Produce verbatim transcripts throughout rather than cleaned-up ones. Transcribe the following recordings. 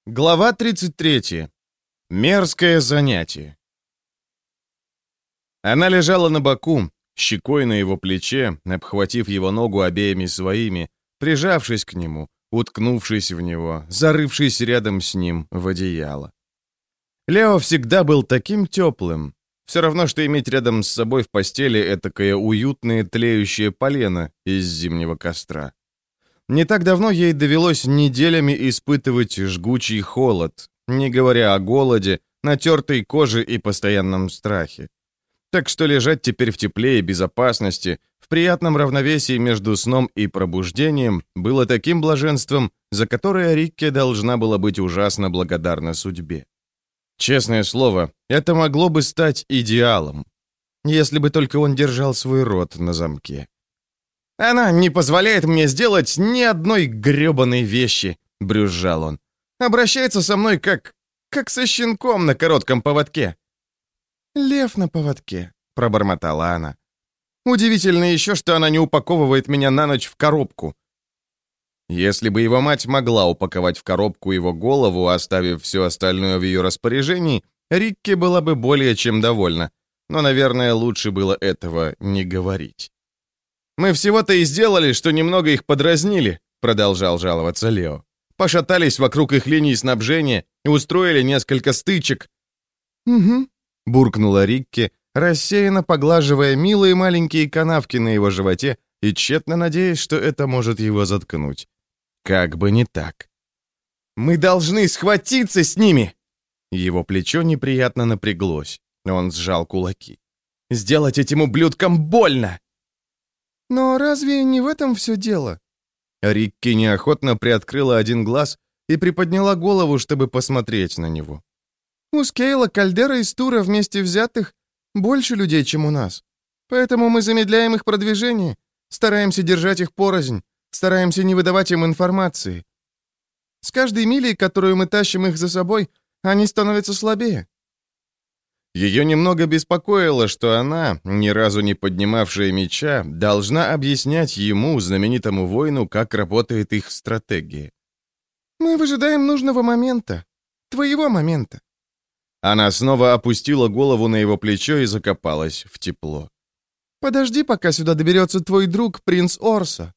Глава тридцать третья. Мерзкое занятие. Она лежала на боку, щекой на его плече, обхватив его ногу обеими своими, прижавшись к нему, уткнувшись в него, зарывшись рядом с ним в одеяло. Лео всегда был таким теплым. Все равно, что иметь рядом с собой в постели этакое уютное тлеющее полено из зимнего костра. Не так давно ей довелось неделями испытывать жгучий холод, не говоря о голоде, натертой коже и постоянном страхе. Так что лежать теперь в тепле и безопасности, в приятном равновесии между сном и пробуждением, было таким блаженством, за которое Рикке должна была быть ужасно благодарна судьбе. Честное слово, это могло бы стать идеалом, если бы только он держал свой рот на замке. «Она не позволяет мне сделать ни одной грёбаной вещи», — брюзжал он. «Обращается со мной как... как со щенком на коротком поводке». «Лев на поводке», — пробормотала она. «Удивительно еще, что она не упаковывает меня на ночь в коробку». Если бы его мать могла упаковать в коробку его голову, оставив все остальное в ее распоряжении, Рикке была бы более чем довольна. Но, наверное, лучше было этого не говорить. «Мы всего-то и сделали, что немного их подразнили», — продолжал жаловаться Лео. «Пошатались вокруг их линий снабжения и устроили несколько стычек». «Угу», — буркнула Рикке, рассеянно поглаживая милые маленькие канавки на его животе и тщетно надеясь, что это может его заткнуть. Как бы не так. «Мы должны схватиться с ними!» Его плечо неприятно напряглось. Он сжал кулаки. «Сделать этим ублюдкам больно!» «Но разве не в этом все дело?» Рикки неохотно приоткрыла один глаз и приподняла голову, чтобы посмотреть на него. «У Скейла, Кальдера и Стура вместе взятых больше людей, чем у нас. Поэтому мы замедляем их продвижение, стараемся держать их порознь, стараемся не выдавать им информации. С каждой милей, которую мы тащим их за собой, они становятся слабее». Ее немного беспокоило, что она, ни разу не поднимавшая меча, должна объяснять ему, знаменитому воину, как работает их стратегия. «Мы выжидаем нужного момента. Твоего момента». Она снова опустила голову на его плечо и закопалась в тепло. «Подожди, пока сюда доберется твой друг, принц Орса».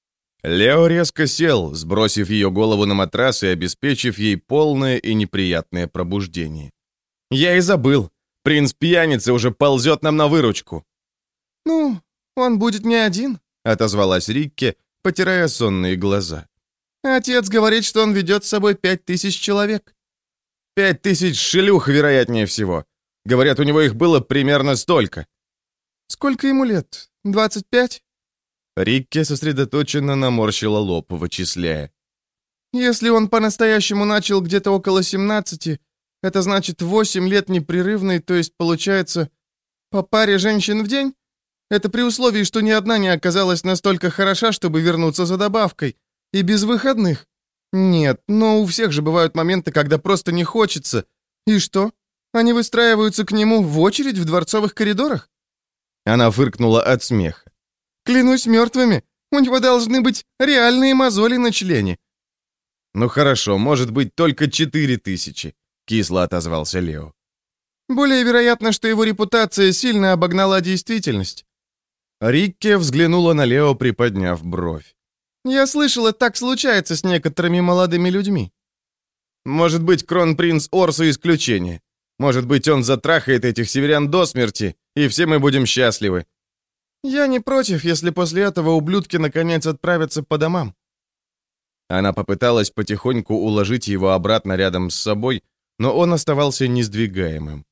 Лео резко сел, сбросив ее голову на матрас и обеспечив ей полное и неприятное пробуждение. «Я и забыл. Принц-пьяница уже ползет нам на выручку». «Ну, он будет не один», — отозвалась Рикке, потирая сонные глаза. «Отец говорит, что он ведет с собой пять тысяч человек». «Пять тысяч шлюх, вероятнее всего. Говорят, у него их было примерно столько». «Сколько ему лет? Двадцать пять?» Рикке сосредоточенно наморщила лоб, вычисляя. «Если он по-настоящему начал где-то около семнадцати, это значит восемь лет непрерывной, то есть, получается, по паре женщин в день? Это при условии, что ни одна не оказалась настолько хороша, чтобы вернуться за добавкой. И без выходных. Нет, но у всех же бывают моменты, когда просто не хочется. И что? Они выстраиваются к нему в очередь в дворцовых коридорах?» Она фыркнула от смеха. «Клянусь мертвыми, у него должны быть реальные мозоли на члене». «Ну хорошо, может быть, только четыре тысячи», — кисло отозвался Лео. «Более вероятно, что его репутация сильно обогнала действительность». Рикке взглянула на Лео, приподняв бровь. «Я слышала, так случается с некоторыми молодыми людьми». «Может быть, кронпринц Орса исключение. Может быть, он затрахает этих северян до смерти, и все мы будем счастливы». «Я не против, если после этого ублюдки наконец отправятся по домам». Она попыталась потихоньку уложить его обратно рядом с собой, но он оставался несдвигаемым.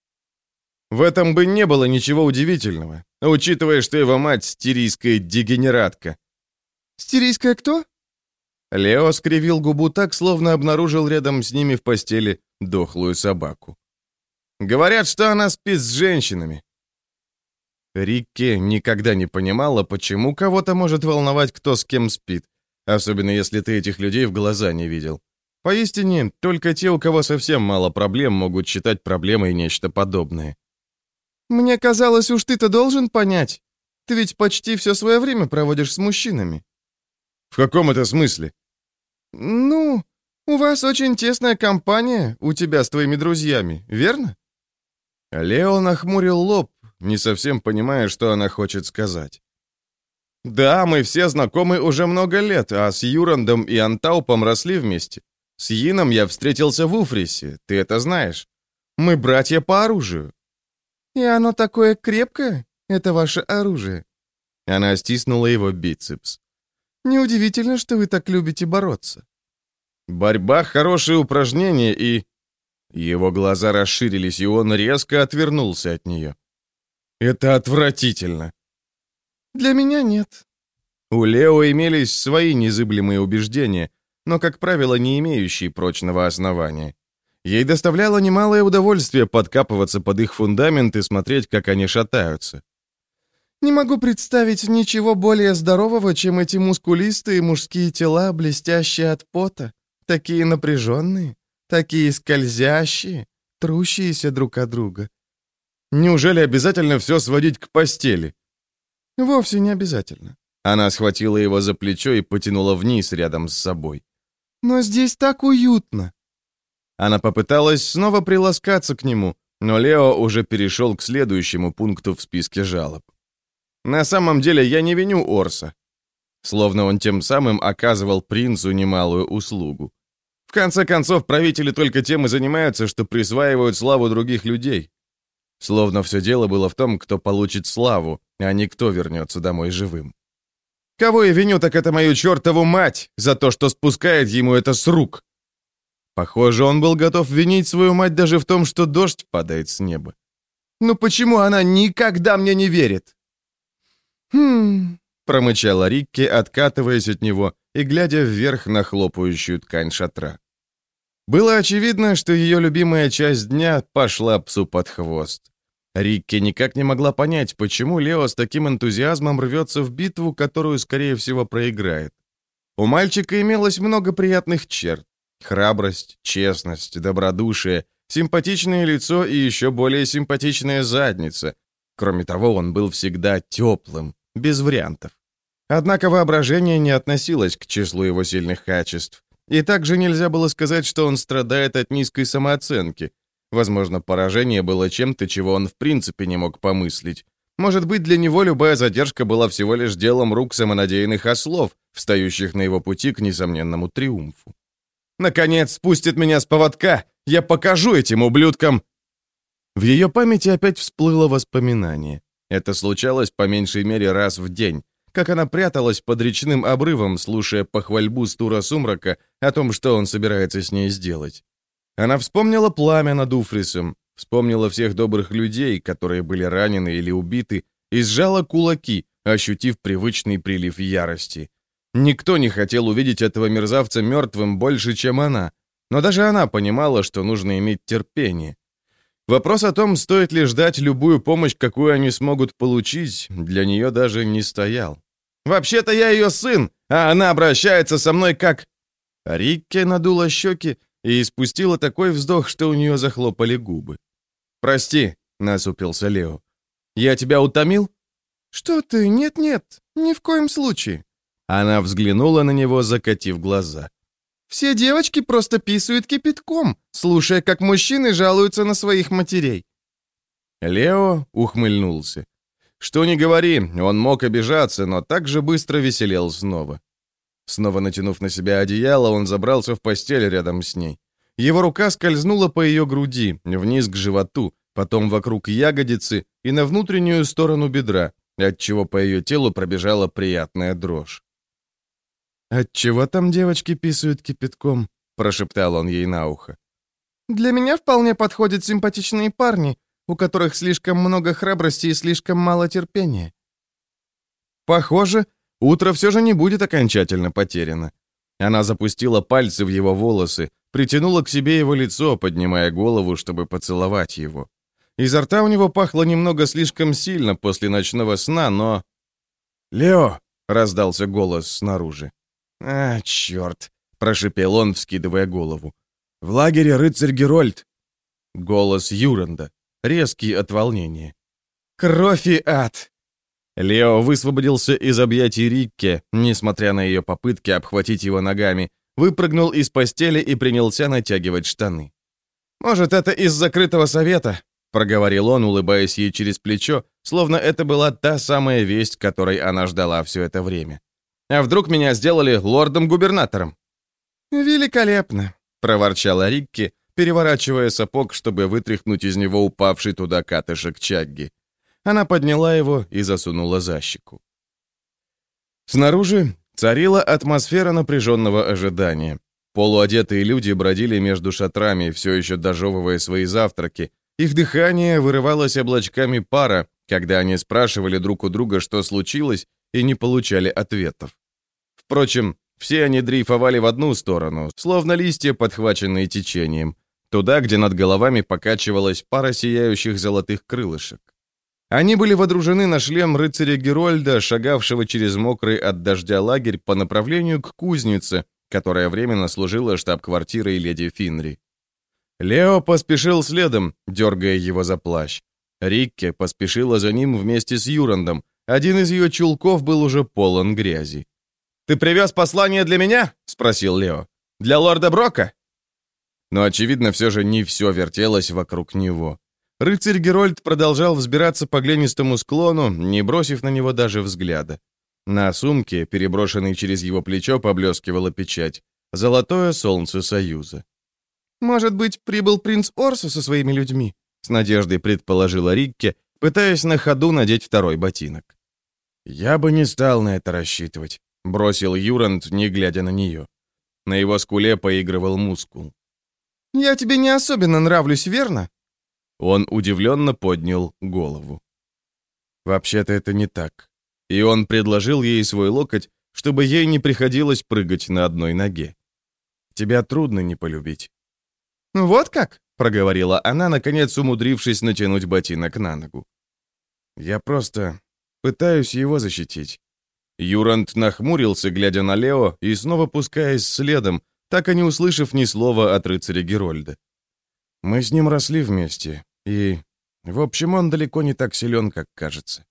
В этом бы не было ничего удивительного, учитывая, что его мать стирийская дегенератка. «Стирийская кто?» Лео скривил губу так, словно обнаружил рядом с ними в постели дохлую собаку. «Говорят, что она спит с женщинами». Рикке никогда не понимала, почему кого-то может волновать, кто с кем спит, особенно если ты этих людей в глаза не видел. Поистине, только те, у кого совсем мало проблем, могут считать проблемой нечто подобное. «Мне казалось, уж ты-то должен понять. Ты ведь почти все свое время проводишь с мужчинами». «В каком это смысле?» «Ну, «У вас очень тесная компания, у тебя с твоими друзьями, верно?» Лео нахмурил лоб, не совсем понимая, что она хочет сказать. «Да, мы все знакомы уже много лет, а с Юрандом и Антаупом росли вместе. С Йином я встретился в Уфрисе, ты это знаешь. Мы братья по оружию». «И оно такое крепкое? Это ваше оружие?» Она стиснула его бицепс. «Неудивительно, что вы так любите бороться». «Борьба — хорошее упражнение, и...» Его глаза расширились, и он резко отвернулся от нее. «Это отвратительно». «Для меня нет». У Лео имелись свои незыблемые убеждения, но, как правило, не имеющие прочного основания. Ей доставляло немалое удовольствие подкапываться под их фундамент и смотреть, как они шатаются. «Не могу представить ничего более здорового, чем эти мускулистые мужские тела, блестящие от пота, такие напряженные, такие скользящие, трущиеся друг от друга». «Неужели обязательно все сводить к постели?» «Вовсе не обязательно». Она схватила его за плечо и потянула вниз рядом с собой. «Но здесь так уютно». Она попыталась снова приласкаться к нему, но Лео уже перешел к следующему пункту в списке жалоб. «На самом деле я не виню Орса». Словно он тем самым оказывал принцу немалую услугу. В конце концов, правители только тем и занимаются, что присваивают славу других людей. Словно все дело было в том, кто получит славу, а не кто вернется домой живым. Кого я виню, так это мою чертову мать за то, что спускает ему это с рук. Похоже, он был готов винить свою мать даже в том, что дождь падает с неба. «Ну почему она никогда мне не верит?» «Хм...» — промычала Рикки, откатываясь от него и глядя вверх на хлопающую ткань шатра. Было очевидно, что ее любимая часть дня пошла псу под хвост. Рикки никак не могла понять, почему Лео с таким энтузиазмом рвется в битву, которую, скорее всего, проиграет. У мальчика имелось много приятных черт. Храбрость, честность, добродушие, симпатичное лицо и еще более симпатичная задница. Кроме того, он был всегда теплым, без вариантов. Однако воображение не относилось к числу его сильных качеств. И также нельзя было сказать, что он страдает от низкой самооценки. Возможно, поражение было чем-то, чего он в принципе не мог помыслить. Может быть, для него любая задержка была всего лишь делом рук самонадеянных ослов, встающих на его пути к несомненному триумфу. «Наконец, спустит меня с поводка! Я покажу этим ублюдкам!» В ее памяти опять всплыло воспоминание. Это случалось по меньшей мере раз в день, как она пряталась под речным обрывом, слушая похвальбу Стура Сумрака о том, что он собирается с ней сделать. Она вспомнила пламя над Уфрисом, вспомнила всех добрых людей, которые были ранены или убиты, и сжала кулаки, ощутив привычный прилив ярости. Никто не хотел увидеть этого мерзавца мертвым больше, чем она, но даже она понимала, что нужно иметь терпение. Вопрос о том, стоит ли ждать любую помощь, какую они смогут получить, для нее даже не стоял. «Вообще-то я ее сын, а она обращается со мной как...» Рикки надула щеки и испустила такой вздох, что у нее захлопали губы. «Прости», — насупился Лео. «Я тебя утомил?» «Что ты? Нет-нет, ни в коем случае». Она взглянула на него, закатив глаза. «Все девочки просто писают кипятком, слушая, как мужчины жалуются на своих матерей». Лео ухмыльнулся. Что ни говори, он мог обижаться, но так же быстро веселел снова. Снова натянув на себя одеяло, он забрался в постель рядом с ней. Его рука скользнула по ее груди, вниз к животу, потом вокруг ягодицы и на внутреннюю сторону бедра, отчего по ее телу пробежала приятная дрожь. «Отчего там девочки писают кипятком?» — прошептал он ей на ухо. «Для меня вполне подходят симпатичные парни, у которых слишком много храбрости и слишком мало терпения». Похоже, утро все же не будет окончательно потеряно. Она запустила пальцы в его волосы, притянула к себе его лицо, поднимая голову, чтобы поцеловать его. Изо рта у него пахло немного слишком сильно после ночного сна, но... «Лео!» — раздался голос снаружи. «А, черт!» — прошипел он, вскидывая голову. «В лагере рыцарь Герольд!» Голос Юранда, резкий от волнения. «Кровь и ад!» Лео высвободился из объятий Рикки, несмотря на ее попытки обхватить его ногами, выпрыгнул из постели и принялся натягивать штаны. «Может, это из закрытого совета?» — проговорил он, улыбаясь ей через плечо, словно это была та самая весть, которой она ждала все это время. «А вдруг меня сделали лордом-губернатором?» «Великолепно!» — проворчала Рикки, переворачивая сапог, чтобы вытряхнуть из него упавший туда катышек Чагги. Она подняла его и засунула за щеку. Снаружи царила атмосфера напряженного ожидания. Полуодетые люди бродили между шатрами, все еще дожевывая свои завтраки. Их дыхание вырывалось облачками пара, когда они спрашивали друг у друга, что случилось, и не получали ответов. Впрочем, все они дрейфовали в одну сторону, словно листья, подхваченные течением, туда, где над головами покачивалась пара сияющих золотых крылышек. Они были водружены на шлем рыцаря Герольда, шагавшего через мокрый от дождя лагерь по направлению к кузнице, которая временно служила штаб-квартирой леди Финри. Лео поспешил следом, дергая его за плащ. Рикке поспешила за ним вместе с Юрандом. Один из ее чулков был уже полон грязи. «Ты привез послание для меня?» — спросил Лео. «Для лорда Брока?» Но, очевидно, все же не все вертелось вокруг него. Рыцарь Герольд продолжал взбираться по глинистому склону, не бросив на него даже взгляда. На сумке, переброшенной через его плечо, поблескивала печать. Золотое солнце Союза. «Может быть, прибыл принц Орсо со своими людьми?» — с надеждой предположила Рикке, пытаясь на ходу надеть второй ботинок. «Я бы не стал на это рассчитывать», — бросил Юранд, не глядя на нее. На его скуле поигрывал мускул. «Я тебе не особенно нравлюсь, верно?» Он удивленно поднял голову. «Вообще-то это не так». И он предложил ей свой локоть, чтобы ей не приходилось прыгать на одной ноге. «Тебя трудно не полюбить». «Вот как?» — проговорила она, наконец умудрившись натянуть ботинок на ногу. «Я просто пытаюсь его защитить». Юранд нахмурился, глядя на Лео, и снова пускаясь следом, так и не услышав ни слова от рыцаря Герольда. «Мы с ним росли вместе, и, в общем, он далеко не так силен, как кажется».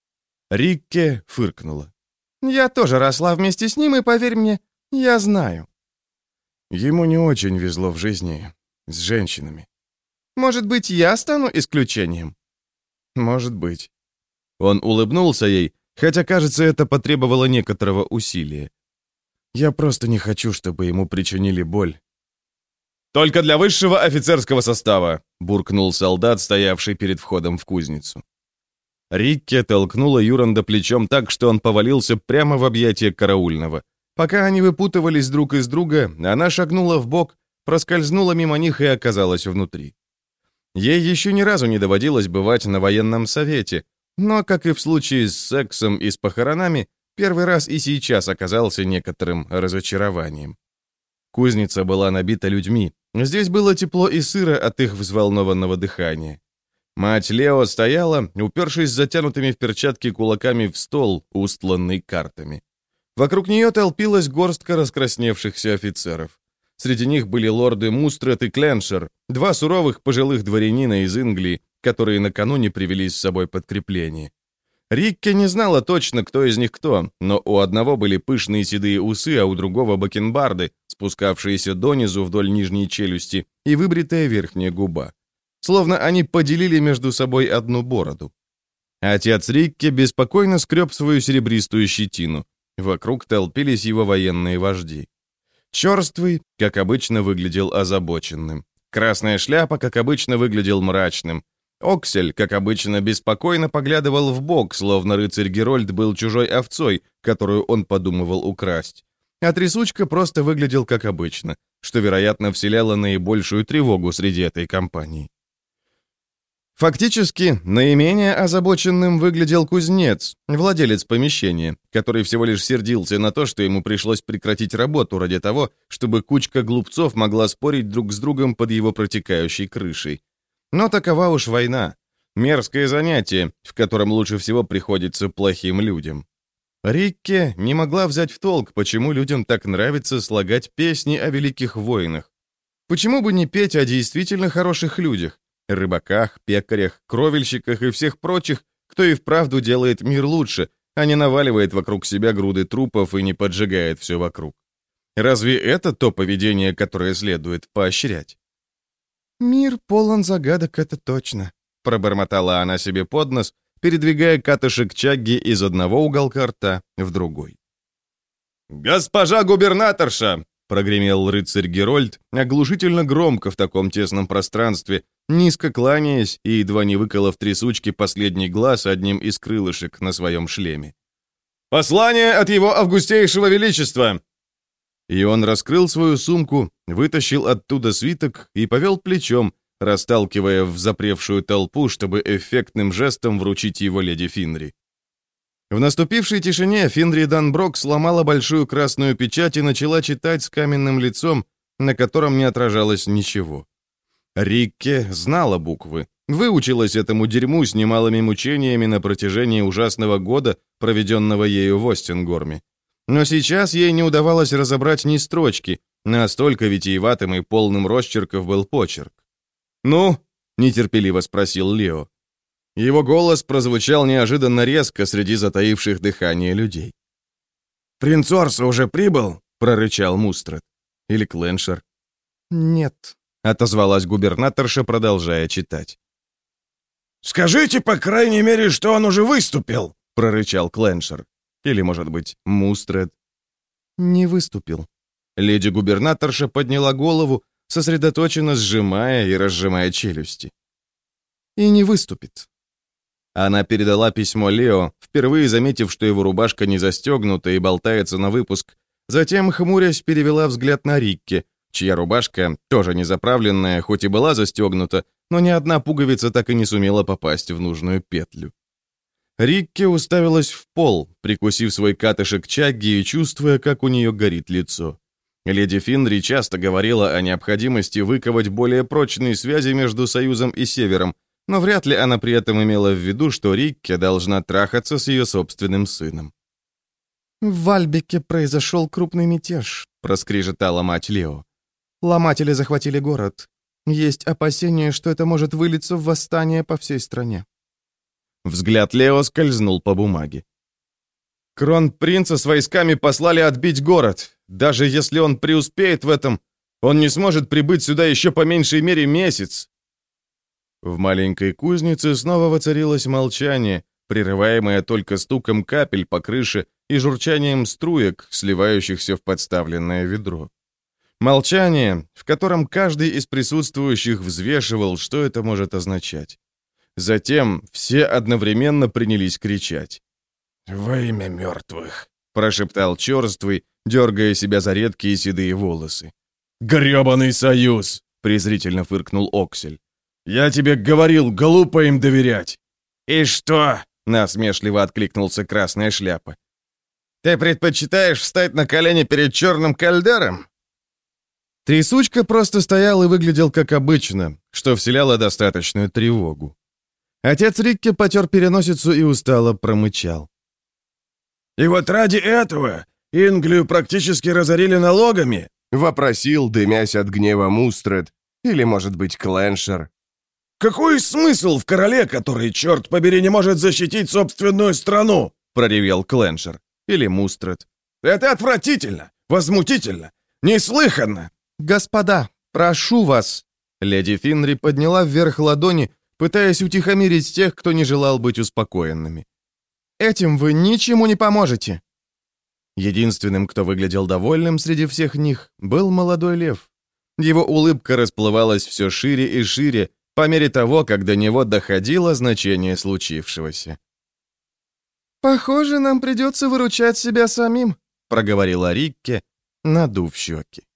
Рикке фыркнула. «Я тоже росла вместе с ним, и, поверь мне, я знаю». Ему не очень везло в жизни с женщинами. «Может быть, я стану исключением?» «Может быть». Он улыбнулся ей, хотя, кажется, это потребовало некоторого усилия. «Я просто не хочу, чтобы ему причинили боль». «Только для высшего офицерского состава», — буркнул солдат, стоявший перед входом в кузницу. Рикке толкнула Юранда плечом так, что он повалился прямо в объятия караульного. Пока они выпутывались друг из друга, она шагнула вбок, проскользнула мимо них и оказалась внутри. Ей еще ни разу не доводилось бывать на военном совете, но, как и в случае с сексом и с похоронами, первый раз и сейчас оказался некоторым разочарованием. Кузница была набита людьми. Здесь было тепло и сыро от их взволнованного дыхания. Мать Лео стояла, упершись затянутыми в перчатки кулаками в стол, устланный картами. Вокруг нее толпилась горстка раскрасневшихся офицеров. Среди них были лорды Мустрет и Кленшер, два суровых пожилых дворянина из Англии, которые накануне привели с собой подкрепление. Рикке не знала точно, кто из них кто, но у одного были пышные седые усы, а у другого бакенбарды, спускавшиеся донизу вдоль нижней челюсти, и выбритая верхняя губа. Словно они поделили между собой одну бороду. Отец Рикке беспокойно скреб свою серебристую щетину. Вокруг толпились его военные вожди. Черствый, как обычно, выглядел озабоченным. Красная шляпа, как обычно, выглядел мрачным. Оксель, как обычно, беспокойно поглядывал вбок, словно рыцарь Герольд был чужой овцой, которую он подумывал украсть. А трясучка просто выглядел как обычно, что, вероятно, вселяло наибольшую тревогу среди этой компании. Фактически, наименее озабоченным выглядел кузнец, владелец помещения, который всего лишь сердился на то, что ему пришлось прекратить работу ради того, чтобы кучка глупцов могла спорить друг с другом под его протекающей крышей. Но такова уж война. Мерзкое занятие, в котором лучше всего приходится плохим людям. Рикке не могла взять в толк, почему людям так нравится слагать песни о великих воинах. Почему бы не петь о действительно хороших людях? Рыбаках, пекарях, кровельщиках и всех прочих, кто и вправду делает мир лучше, а не наваливает вокруг себя груды трупов и не поджигает все вокруг. Разве это то поведение, которое следует поощрять? «Мир полон загадок, это точно», — пробормотала она себе под нос, передвигая катышек чагги из одного уголка рта в другой. «Госпожа губернаторша!» — прогремел рыцарь Герольд, оглушительно громко в таком тесном пространстве, низко кланяясь и едва не выколов трясучки последний глаз одним из крылышек на своем шлеме. «Послание от его августейшего величества!» И он раскрыл свою сумку, вытащил оттуда свиток и повел плечом, расталкивая в запревшую толпу, чтобы эффектным жестом вручить его леди Финри. В наступившей тишине Финри Данброк сломала большую красную печать и начала читать с каменным лицом, на котором не отражалось ничего. Рикке знала буквы, выучилась этому дерьму с немалыми мучениями на протяжении ужасного года, проведенного ею в Остингорме. Но сейчас ей не удавалось разобрать ни строчки, настолько витиеватым и полным росчерков был почерк. «Ну?» — нетерпеливо спросил Лео. Его голос прозвучал неожиданно резко среди затаивших дыхание людей. «Принц Орса уже прибыл?» — прорычал Мустред. Или Кленшер. «Нет», — отозвалась губернаторша, продолжая читать. «Скажите, по крайней мере, что он уже выступил», — прорычал Кленшер. Или, может быть, Мустред. «Не выступил». Леди-губернаторша подняла голову, сосредоточенно сжимая и разжимая челюсти. «И не выступит». Она передала письмо Лео, впервые заметив, что его рубашка не застегнута и болтается на выпуск. Затем, хмурясь, перевела взгляд на Рикке, чья рубашка, тоже не заправленная, хоть и была застегнута, но ни одна пуговица так и не сумела попасть в нужную петлю. Рикке уставилась в пол, прикусив свой катышек чагги и чувствуя, как у нее горит лицо. Леди Финри часто говорила о необходимости выковать более прочные связи между Союзом и Севером, но вряд ли она при этом имела в виду, что Рикке должна трахаться с ее собственным сыном. «В Вальбеке произошел крупный мятеж», — проскрежетала мать Лео. «Ломатели захватили город. Есть опасения, что это может вылиться в восстание по всей стране». Взгляд Лео скользнул по бумаге. «Кронпринца с войсками послали отбить город. Даже если он преуспеет в этом, он не сможет прибыть сюда еще по меньшей мере месяц». В маленькой кузнице снова воцарилось молчание, прерываемое только стуком капель по крыше и журчанием струек, сливающихся в подставленное ведро. Молчание, в котором каждый из присутствующих взвешивал, что это может означать. Затем все одновременно принялись кричать. «Во имя мертвых», — прошептал черствый, дергая себя за редкие седые волосы. «Гребаный союз!» — презрительно фыркнул Оксель. «Я тебе говорил, глупо им доверять!» «И что?» — насмешливо откликнулся Красная Шляпа. «Ты предпочитаешь встать на колени перед черным кальдером?» Трясучка просто стоял и выглядел как обычно, что вселяло достаточную тревогу. Отец Рикки потер переносицу и устало промычал. «И вот ради этого Инглию практически разорили налогами?» — вопросил, дымясь от гнева Мустред, или, может быть, Кленшер. «Какой смысл в короле, который, черт побери, не может защитить собственную страну?» — проревел Кленшер, или Мустред. «Это отвратительно, возмутительно, неслыханно!» «Господа, прошу вас!» Леди Финри подняла вверх ладони, пытаясь утихомирить тех, кто не желал быть успокоенными. «Этим вы ничему не поможете!» Единственным, кто выглядел довольным среди всех них, был молодой лев. Его улыбка расплывалась все шире и шире, по мере того, как до него доходило значение случившегося. «Похоже, нам придется выручать себя самим», — проговорила Рикке, надув щеки.